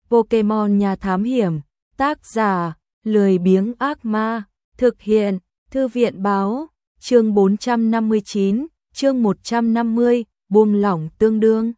Pokemon Nhà Thám Hiểm, tác giả, lười biếng ác ma, thực hiện, Thư viện báo, chương 459, chương 150, buông lỏng tương đương.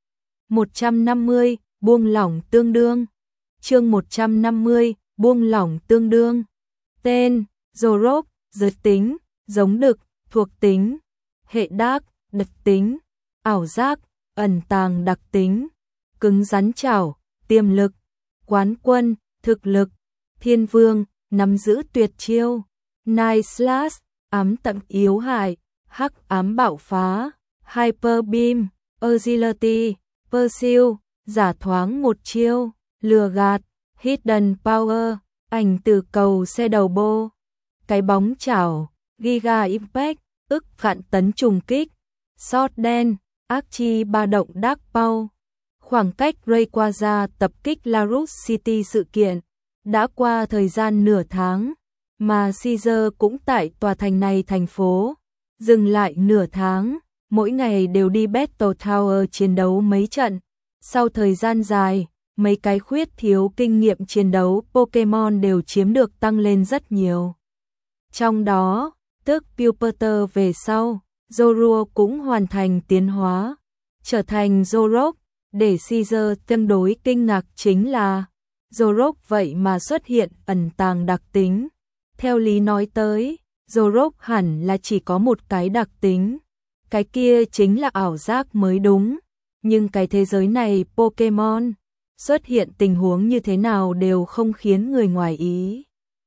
150, buông lỏng tương đương. Chương 150, buông lỏng tương đương. Tên, Zorok, giới tính, giống đực, thuộc tính, hệ đác, đặc tính, ảo giác, ẩn tàng đặc tính, cứng rắn chảo, tiềm lực, quán quân, thực lực, thiên vương, nắm giữ tuyệt chiêu, Night Slash, ám tận yếu hại, hắc ám bạo phá, Hyper Beam, Agility, Pursue, giả thoáng một chiêu, lừa gạt, Hidden Power, ảnh từ cầu xe đầu bô, cái bóng chảo, Giga Impact, ức vạn tấn trùng kích, Sót đen, ác chi ba động Dark Paw. Khoảng cách Rayquaza tập kích Larus City sự kiện đã qua thời gian nửa tháng, mà Caesar cũng tại tòa thành này thành phố, dừng lại nửa tháng, mỗi ngày đều đi Battle Tower chiến đấu mấy trận. Sau thời gian dài, mấy cái khuyết thiếu kinh nghiệm chiến đấu Pokemon đều chiếm được tăng lên rất nhiều. Trong đó, tức Pupitter về sau, Zorua cũng hoàn thành tiến hóa, trở thành Zorok. Để Caesar tương đối kinh ngạc chính là Zorok vậy mà xuất hiện ẩn tàng đặc tính. Theo lý nói tới, Zorok hẳn là chỉ có một cái đặc tính, cái kia chính là ảo giác mới đúng. Nhưng cái thế giới này Pokemon xuất hiện tình huống như thế nào đều không khiến người ngoài ý.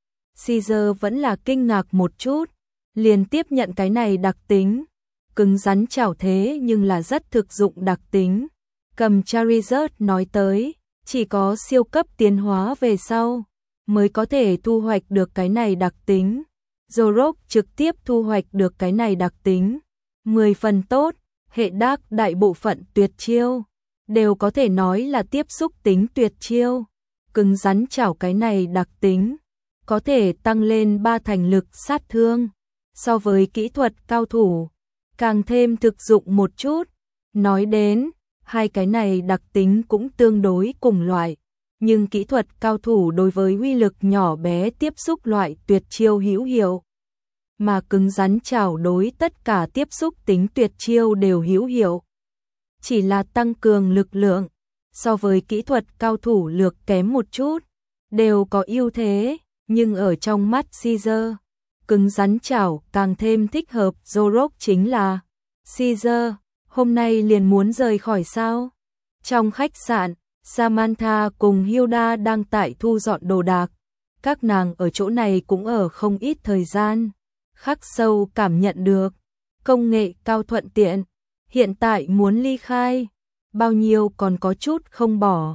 Caesar vẫn là kinh ngạc một chút, liền tiếp nhận cái này đặc tính, cứng rắn chảo thế nhưng là rất thực dụng đặc tính. Cầm Charizard nói tới, chỉ có siêu cấp tiến hóa về sau mới có thể thu hoạch được cái này đặc tính. Zorok trực tiếp thu hoạch được cái này đặc tính, 10 phần tốt, hệ đác đại bộ phận tuyệt chiêu đều có thể nói là tiếp xúc tính tuyệt chiêu. Cứng rắn chảo cái này đặc tính có thể tăng lên 3 thành lực sát thương, so với kỹ thuật cao thủ càng thêm thực dụng một chút. Nói đến hai cái này đặc tính cũng tương đối cùng loại, nhưng kỹ thuật cao thủ đối với uy lực nhỏ bé tiếp xúc loại tuyệt chiêu hữu hiệu, mà cứng rắn chảo đối tất cả tiếp xúc tính tuyệt chiêu đều hữu hiệu. Chỉ là tăng cường lực lượng, so với kỹ thuật cao thủ lược kém một chút, đều có ưu thế, nhưng ở trong mắt Caesar, cứng rắn chảo càng thêm thích hợp. Zorok chính là Caesar. Hôm nay liền muốn rời khỏi sao? Trong khách sạn, Samantha cùng Hilda đang tại thu dọn đồ đạc. Các nàng ở chỗ này cũng ở không ít thời gian, khắc sâu cảm nhận được công nghệ cao thuận tiện. Hiện tại muốn ly khai, bao nhiêu còn có chút không bỏ.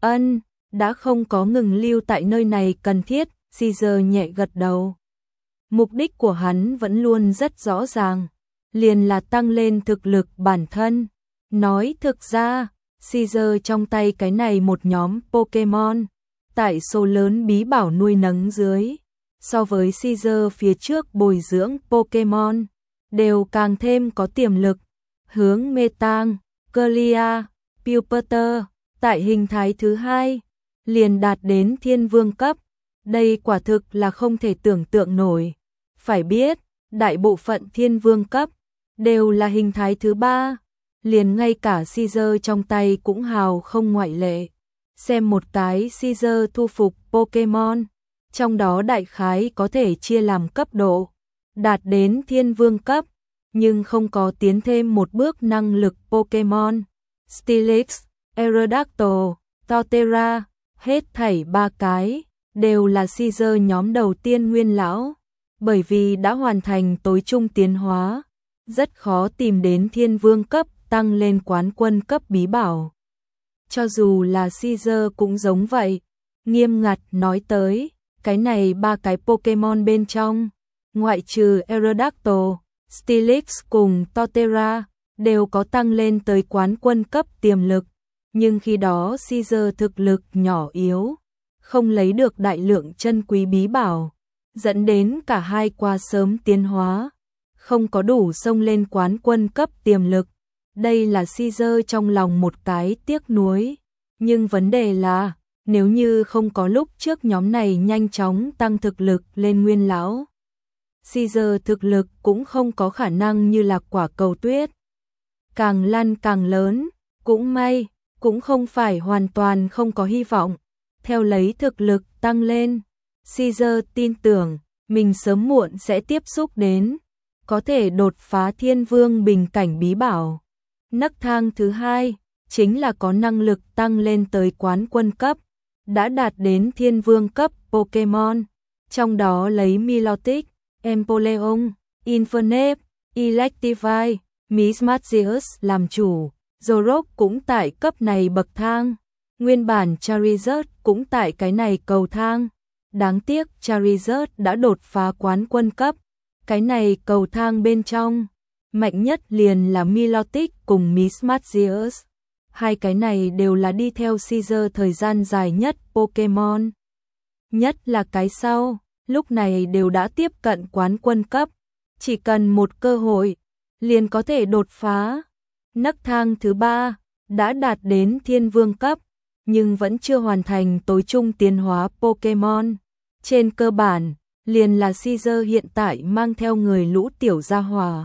Đã không có ngừng lưu tại nơi này cần thiết. Caesar nhẹ gật đầu. Mục đích của hắn vẫn luôn rất rõ ràng, liền là tăng lên thực lực bản thân. Nói thực ra, Caesar trong tay cái này một nhóm Pokemon, tại số lớn bí bảo nuôi nấng dưới, so với Caesar phía trước bồi dưỡng Pokemon, đều càng thêm có tiềm lực. Hướng Metang, Clear, Pupitter, tại hình thái thứ 2, liền đạt đến thiên vương cấp. Đây quả thực là không thể tưởng tượng nổi. Phải biết, đại bộ phận thiên vương cấp đều là hình thái thứ 3, liền ngay cả Caesar trong tay cũng hào không ngoại lệ. Xem một cái Caesar thu phục Pokemon, trong đó đại khái có thể chia làm cấp độ, đạt đến thiên vương cấp, nhưng không có tiến thêm một bước năng lực Pokemon. Steelix, Aerodactyl, Torterra, hết thảy 3 cái đều là Caesar nhóm đầu tiên nguyên lão, bởi vì đã hoàn thành tối trung tiến hóa, rất khó tìm đến thiên vương cấp tăng lên quán quân cấp bí bảo. Cho dù là Caesar cũng giống vậy, nghiêm ngặt nói tới, cái này 3 cái Pokemon bên trong, ngoại trừ Aerodactyl, Steelix cùng Torterra, đều có tăng lên tới quán quân cấp tiềm lực, nhưng khi đó Caesar thực lực nhỏ yếu, không lấy được đại lượng chân quý bí bảo, dẫn đến cả hai quá sớm tiến hóa, không có đủ xông lên quán quân cấp tiềm lực. Đây là Caesar trong lòng một cái tiếc nuối, nhưng vấn đề là nếu như không có lúc trước nhóm này nhanh chóng tăng thực lực lên nguyên lão. Caesar thực lực cũng không có khả năng như là quả cầu tuyết. Càng lăn càng lớn, cũng may, cũng không phải hoàn toàn không có hy vọng. Theo lấy thực lực tăng lên, Caesar tin tưởng mình sớm muộn sẽ tiếp xúc đến, có thể đột phá thiên vương bình cảnh bí bảo. Nấc thang thứ hai, chính là có năng lực tăng lên tới quán quân cấp, đã đạt đến thiên vương cấp Pokemon, trong đó lấy Milotic, Empoleon, Infernape, Electivire, Mismagius làm chủ. Zoroark cũng tại cấp này bậc thang, nguyên bản Charizard cũng tại cái này cầu thang. Đáng tiếc Charizard đã đột phá quán quân cấp, cái này cầu thang bên trong, mạnh nhất liền là Milotic cùng Mismagius. Hai cái này đều là đi theo Caesar thời gian dài nhất Pokemon. Nhất là cái sau, lúc này đều đã tiếp cận quán quân cấp, chỉ cần một cơ hội, liền có thể đột phá. Nấc thang thứ ba, đã đạt đến thiên vương cấp, nhưng vẫn chưa hoàn thành tối trung tiến hóa Pokemon. Trên cơ bản, liền là Caesar hiện tại mang theo người lũ tiểu gia hỏa.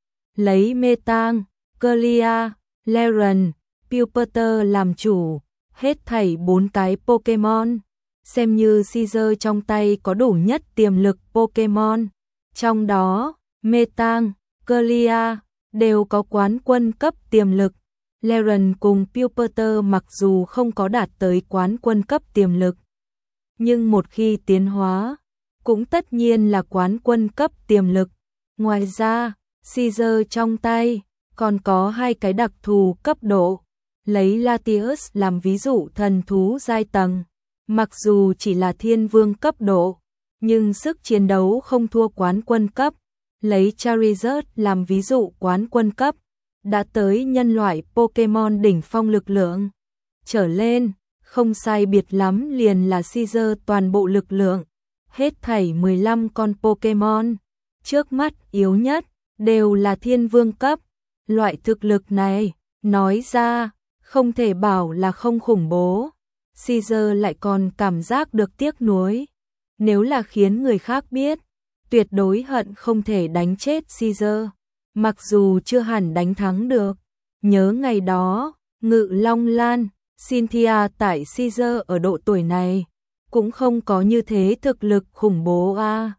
Lấy Metang, Kirlia, Laren, Pupitar làm chủ, hết thảy 4 cái Pokemon. Xem như Caesar trong tay có đủ nhất tiềm lực Pokemon. Trong đó, Metang, Kirlia đều có quán quân cấp tiềm lực. Laren cùng Pupitar mặc dù không có đạt tới quán quân cấp tiềm lực, nhưng một khi tiến hóa, cũng tất nhiên là quán quân cấp tiềm lực. Ngoài ra, Caesar trong tay còn có 2 cái đặc thù cấp độ, lấy Latios làm ví dụ thần thú giai tầng, mặc dù chỉ là thiên vương cấp độ, nhưng sức chiến đấu không thua quán quân cấp. Lấy Charizard làm ví dụ quán quân cấp, đã tới nhân loại Pokemon đỉnh phong lực lượng trở lên, không sai biệt lắm liền là Caesar toàn bộ lực lượng. Hết thảy 15 con Pokemon, trước mắt yếu nhất, đều là thiên vương cấp. Loại thực lực này, nói ra, không thể bảo là không khủng bố. Caesar lại còn cảm giác được tiếc nuối. Nếu là khiến người khác biết, tuyệt đối hận không thể đánh chết Caesar. Mặc dù chưa hẳn đánh thắng được. Nhớ ngày đó, Ngự Long Lan, Cynthia tại Caesar ở độ tuổi này, cũng không có như thế thực lực khủng bố a.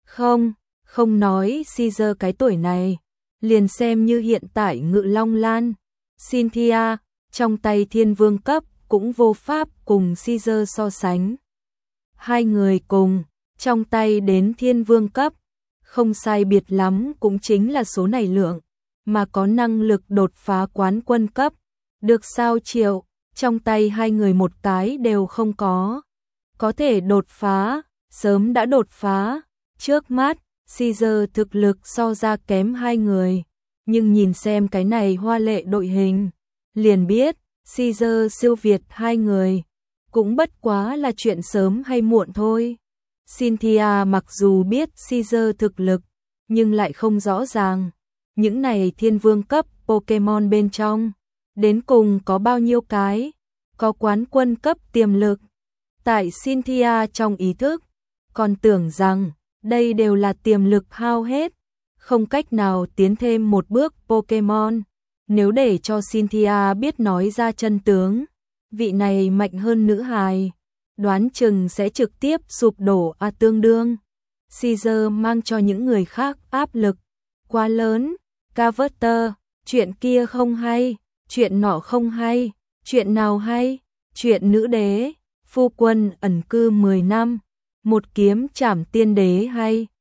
Không nói Caesar cái tuổi này, liền xem như hiện tại Ngự Long Lan, Cynthia, trong tay thiên vương cấp, cũng vô pháp cùng Caesar so sánh. Hai người cùng, trong tay đến thiên vương cấp, không sai biệt lắm cũng chính là số này lượng, mà có năng lực đột phá quán quân cấp. Được sao Triệu, trong tay hai người một cái đều không có. Có thể đột phá, sớm đã đột phá. Trước mắt, Caesar thực lực so ra kém hai người, nhưng nhìn xem cái này hoa lệ đội hình, liền biết Caesar siêu việt hai người, cũng bất quá là chuyện sớm hay muộn thôi. Cynthia mặc dù biết Caesar thực lực, nhưng lại không rõ ràng, những này thiên vương cấp Pokemon bên trong, đến cùng có bao nhiêu cái, có quán quân cấp tiềm lực. Tại Cynthia trong ý thức, còn tưởng rằng, đây đều là tiềm lực hao hết, không cách nào tiến thêm một bước Pokemon. Nếu để cho Cynthia biết nói ra chân tướng, vị này mạnh hơn nữ hài, đoán chừng sẽ trực tiếp sụp đổ tương đương. Caesar mang cho những người khác áp lực quá lớn. Carter, chuyện kia không hay, chuyện nọ không hay, chuyện nào hay, chuyện nữ đế, phu quân ẩn cư 10 năm, một kiếm trảm tiên đế hay.